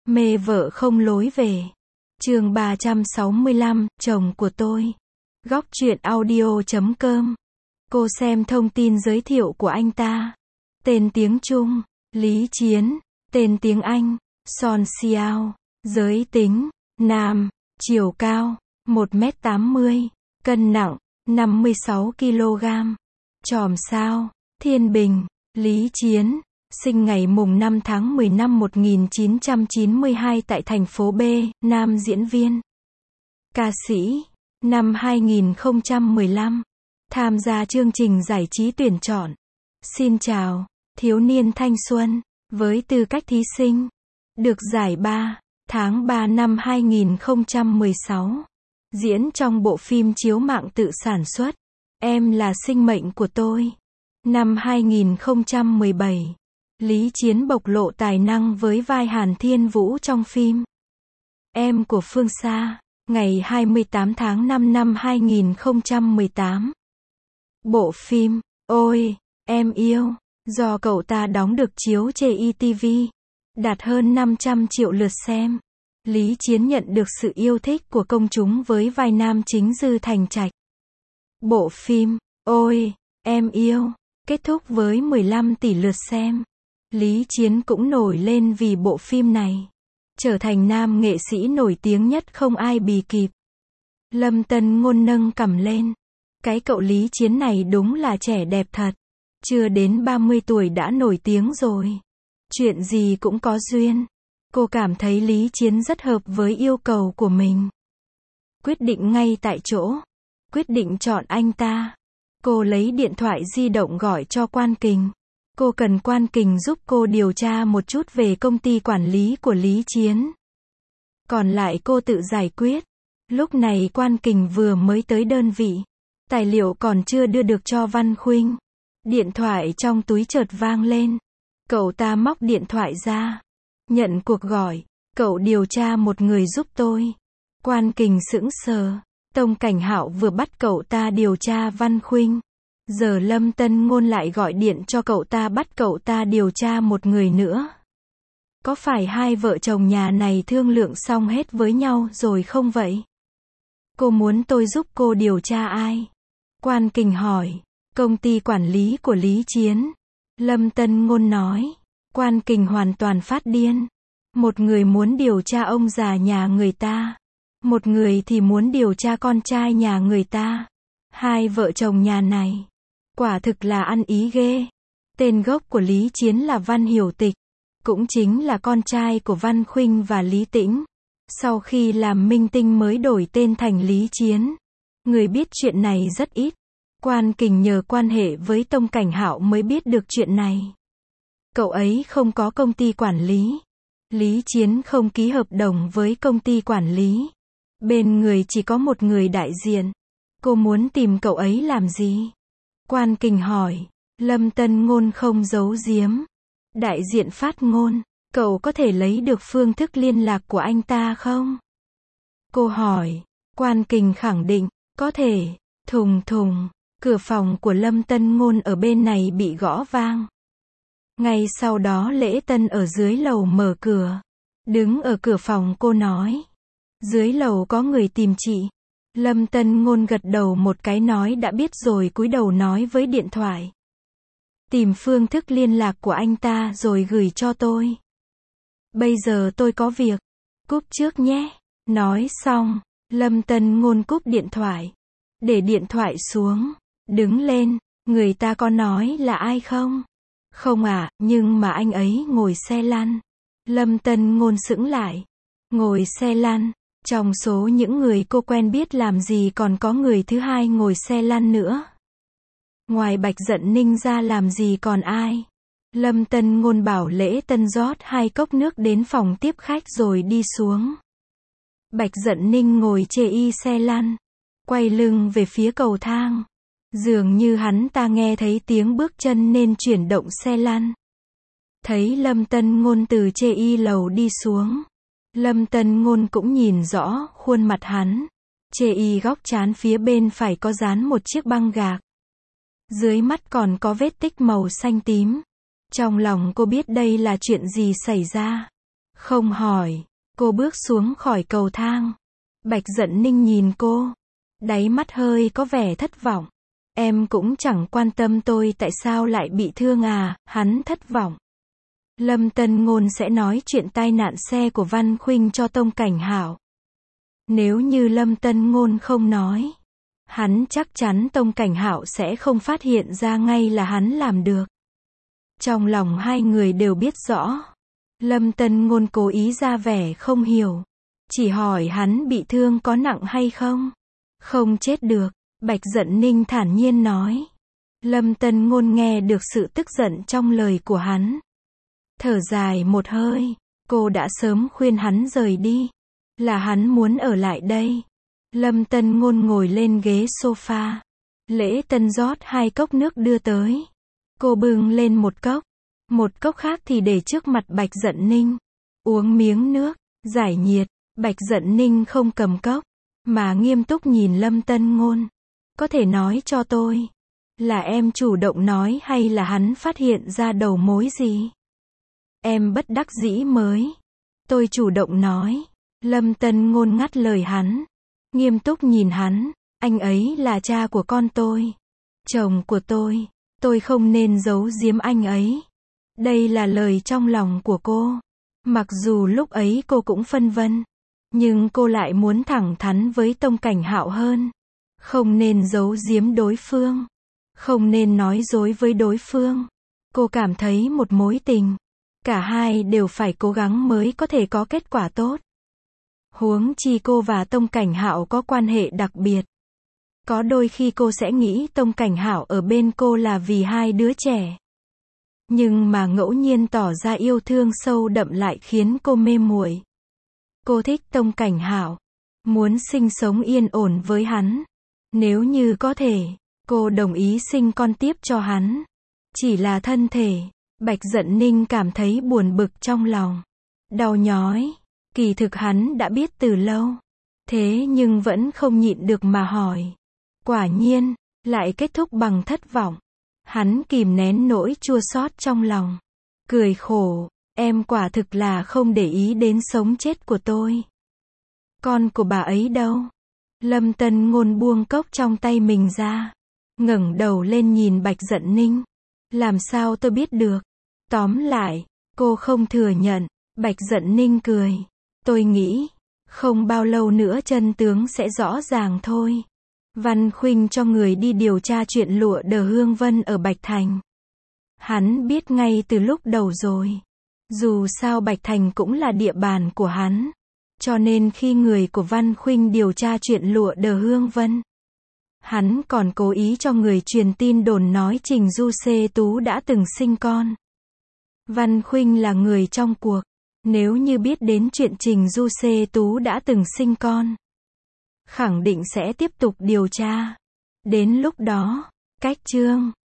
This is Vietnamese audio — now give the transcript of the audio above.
Mê vợ không lối về. Chương 365, chồng của tôi. Góc truyện audio.com. Cô xem thông tin giới thiệu của anh ta. Tên tiếng Trung, Lý Chiến. Tên tiếng Anh, Son Xiao. Giới tính, nam. Chiều cao, 1m80. Cân nặng, 56 kg. Chòm sao, Thiên Bình. Lý Chiến, sinh ngày mùng 5 tháng 10 năm 1992 tại thành phố B, nam diễn viên. Ca sĩ, năm 2015, tham gia chương trình giải trí tuyển chọn. Xin chào, thiếu niên thanh xuân, với tư cách thí sinh. Được giải 3, tháng 3 năm 2016. Diễn trong bộ phim chiếu mạng tự sản xuất, Em là sinh mệnh của tôi. Năm 2017, Lý Chiến bộc lộ tài năng với vai Hàn Thiên Vũ trong phim Em của Phương Xa, ngày 28 tháng 5 năm 2018. Bộ phim Ôi, Em Yêu, do cậu ta đóng được chiếu trên ETV, đạt hơn 500 triệu lượt xem. Lý Chiến nhận được sự yêu thích của công chúng với vai nam chính Dư Thành Trạch. Bộ phim Ôi, Em Yêu kết thúc với 15 tỷ lượt xem. Lý Chiến cũng nổi lên vì bộ phim này, trở thành nam nghệ sĩ nổi tiếng nhất không ai bì kịp. Lâm Tân Ngôn nâng cằm lên. Cái cậu Lý Chiến này đúng là trẻ đẹp thật. Chưa đến 30 tuổi đã nổi tiếng rồi. Chuyện gì cũng có duyên. Cô cảm thấy Lý Chiến rất hợp với yêu cầu của mình. Quyết định ngay tại chỗ. Quyết định chọn anh ta. Cô lấy điện thoại di động gọi cho Quan Kình. Cô cần Quan Kình giúp cô điều tra một chút về công ty quản lý của Lý Chiến. Còn lại cô tự giải quyết. Lúc này Quan Kình vừa mới tới đơn vị. Tài liệu còn chưa đưa được cho Văn Khuynh. Điện thoại trong túi chợt vang lên. Cậu ta móc điện thoại ra. Nhận cuộc gọi. Cậu điều tra một người giúp tôi. Quan Kình sững sờ. Tông Cảnh Hạo vừa bắt cậu ta điều tra Văn Khuynh. Giờ Lâm Tân Ngôn lại gọi điện cho cậu ta bắt cậu ta điều tra một người nữa. Có phải hai vợ chồng nhà này thương lượng xong hết với nhau rồi không vậy? Cô muốn tôi giúp cô điều tra ai? Quan Kình hỏi. Công ty quản lý của Lý Chiến. Lâm Tân Ngôn nói. Quan Kình hoàn toàn phát điên. Một người muốn điều tra ông già nhà người ta. Một người thì muốn điều tra con trai nhà người ta. Hai vợ chồng nhà này. Quả thực là ăn ý ghê. Tên gốc của Lý Chiến là Văn Hiểu Tịch. Cũng chính là con trai của Văn Khuynh và Lý Tĩnh. Sau khi làm minh tinh mới đổi tên thành Lý Chiến. Người biết chuyện này rất ít. Quan Kình nhờ quan hệ với Tông Cảnh Hạo mới biết được chuyện này. Cậu ấy không có công ty quản lý. Lý Chiến không ký hợp đồng với công ty quản lý. Bên người chỉ có một người đại diện. Cô muốn tìm cậu ấy làm gì? Quan Kình hỏi. Lâm Tân Ngôn không giấu giếm. Đại diện phát ngôn. Cậu có thể lấy được phương thức liên lạc của anh ta không? Cô hỏi. Quan Kình khẳng định. Có thể. Thùng thùng. Cửa phòng của Lâm Tân Ngôn ở bên này bị gõ vang. Ngay sau đó Lễ Tân ở dưới lầu mở cửa. Đứng ở cửa phòng cô nói. Dưới lầu có người tìm chị. Lâm Tân Ngôn gật đầu một cái nói đã biết rồi cúi đầu nói với điện thoại. Tìm phương thức liên lạc của anh ta rồi gửi cho tôi. Bây giờ tôi có việc. Cúp trước nhé. Nói xong, Lâm Tân Ngôn cúp điện thoại. Để điện thoại xuống. Đứng lên. Người ta có nói là ai không? Không à, nhưng mà anh ấy ngồi xe lăn. Lâm Tân Ngôn sững lại. Ngồi xe lăn. Trong số những người cô quen biết làm gì còn có người thứ hai ngồi xe lăn nữa. Ngoài Bạch Dận Ninh ra làm gì còn ai. Lâm Tân Ngôn bảo Lễ Tân rót 2 cốc nước đến phòng tiếp khách rồi đi xuống. Bạch Dận Ninh ngồi chê xe lăn. Quay lưng về phía cầu thang. Dường như hắn ta nghe thấy tiếng bước chân nên chuyển động xe lăn. Thấy Lâm Tân Ngôn từ chê lầu đi xuống. Lâm Tân Ngôn cũng nhìn rõ khuôn mặt hắn. Chê góc trán phía bên phải có dán một chiếc băng gạc. Dưới mắt còn có vết tích màu xanh tím. Trong lòng cô biết đây là chuyện gì xảy ra. Không hỏi. Cô bước xuống khỏi cầu thang. Bạch Dận Ninh nhìn cô. Đáy mắt hơi có vẻ thất vọng. Em cũng chẳng quan tâm tôi tại sao lại bị thương à, hắn thất vọng. Lâm Tân Ngôn sẽ nói chuyện tai nạn xe của Văn Khuynh cho Tông Cảnh Hạo. Nếu như Lâm Tân Ngôn không nói, hắn chắc chắn Tông Cảnh Hạo sẽ không phát hiện ra ngay là hắn làm được. Trong lòng hai người đều biết rõ. Lâm Tân Ngôn cố ý ra vẻ không hiểu. Chỉ hỏi hắn bị thương có nặng hay không? Không chết được, Bạch Dận Ninh thản nhiên nói. Lâm Tân Ngôn nghe được sự tức giận trong lời của hắn. Thở dài một hơi, cô đã sớm khuyên hắn rời đi. Là hắn muốn ở lại đây. Lâm Tân Ngôn ngồi lên ghế sofa. Lễ Tân rót 2 cốc nước đưa tới. Cô bưng lên một cốc khác thì để trước mặt Bạch Dận Ninh. Uống miếng nước, giải nhiệt. Bạch Dận Ninh không cầm cốc, mà nghiêm túc nhìn Lâm Tân Ngôn. Có thể nói cho tôi, là em chủ động nói hay là hắn phát hiện ra đầu mối gì? Em bất đắc dĩ mới. Tôi chủ động nói. Lâm Tân Ngôn ngắt lời hắn. Nghiêm túc nhìn hắn. Anh ấy là cha của con tôi. Chồng của tôi không nên giấu giếm anh ấy. Đây là lời trong lòng của cô. Mặc dù lúc ấy cô cũng phân vân, nhưng cô lại muốn thẳng thắn với Tông Cảnh Hạo hơn. Không nên giấu giếm đối phương. Không nên nói dối với đối phương. Cô cảm thấy một mối tình, cả hai đều phải cố gắng mới có thể có kết quả tốt. Huống chi cô và Tông Cảnh Hạo có quan hệ đặc biệt. Có đôi khi cô sẽ nghĩ Tông Cảnh Hạo ở bên cô là vì hai đứa trẻ. Nhưng mà ngẫu nhiên tỏ ra yêu thương sâu đậm lại khiến cô mê muội. Cô thích Tông Cảnh Hạo, muốn sinh sống yên ổn với hắn. Nếu như có thể, cô đồng ý sinh con tiếp cho hắn. Chỉ là thân thể, Bạch Dận Ninh cảm thấy buồn bực trong lòng. Đau nhói. Kỳ thực hắn đã biết từ lâu. Thế nhưng vẫn không nhịn được mà hỏi. Quả nhiên, lại kết thúc bằng thất vọng. Hắn kìm nén nỗi chua xót trong lòng. Cười khổ, em quả thực là không để ý đến sống chết của tôi. Con của bà ấy đâu? Lâm Tân Ngôn buông cốc trong tay mình ra. Ngẩng đầu lên nhìn Bạch Dận Ninh. Làm sao tôi biết được? Tóm lại, cô không thừa nhận. Bạch Dận Ninh cười. Tôi nghĩ, không bao lâu nữa chân tướng sẽ rõ ràng thôi. Văn Khuynh cho người đi điều tra chuyện lụa Đờ Hương Vân ở Bạch Thành. Hắn biết ngay từ lúc đầu rồi. Dù sao Bạch Thành cũng là địa bàn của hắn. Cho nên khi người của Văn Khuynh điều tra chuyện lụa Đờ Hương Vân, hắn còn cố ý cho người truyền tin đồn nói Trình Du Xê Tú đã từng sinh con. Văn Khuynh là người trong cuộc. Nếu như biết đến chuyện Trình Du Xê Tú đã từng sinh con, khẳng định sẽ tiếp tục điều tra. Đến lúc đó, cách chương